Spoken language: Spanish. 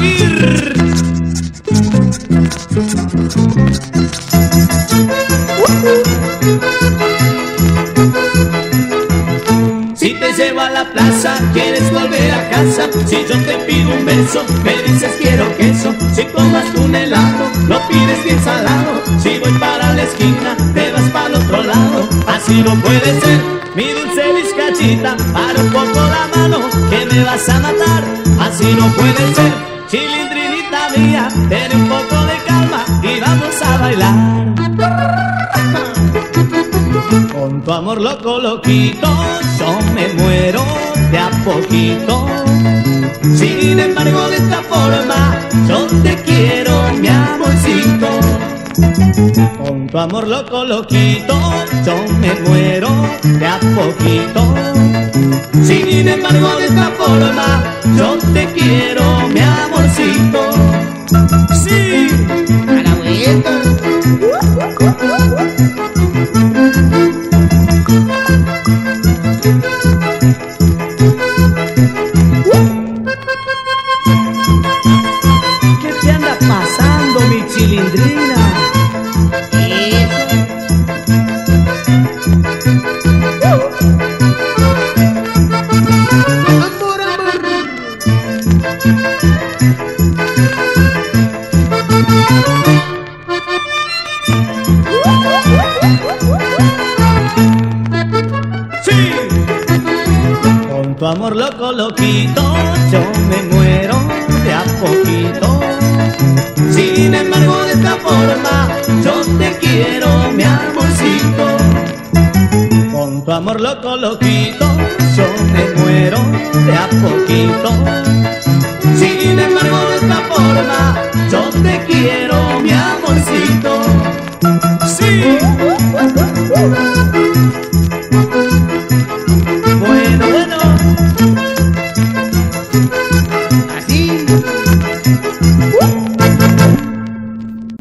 seguir. Si te llevo a la plaza, quieres volver a casa. Si yo te pido un beso, me dices quiero queso. Si tomas un helado, lo pides bien salado. Si voy para la esquina, te vas para el otro lado. Así no puede ser, mi dulce vizcachita. Para un poco la mano, que me vas a matar. Así no puede ser, chilindrinita mía. Ten un poco de calma y vamos a bailar. Con tu amor loco, loquito, yo me muero de a poquito. Sin embargo, de esta forma, yo te quiero, mi amorcito. Con tu amor loco, loquito, yo me muero de a poquito. Sin embargo, de esta forma, yo te quiero, mi amorcito. Sí, a la vuelta. ¿Qué te anda pasando, mi chilindrina? Sí. Con tu amor loco, loquito, yo me muero de a poquito. Sin embargo, de esta forma, yo te quiero, mi amorcito. Con tu amor loco, loquito, yo me muero de a poquito.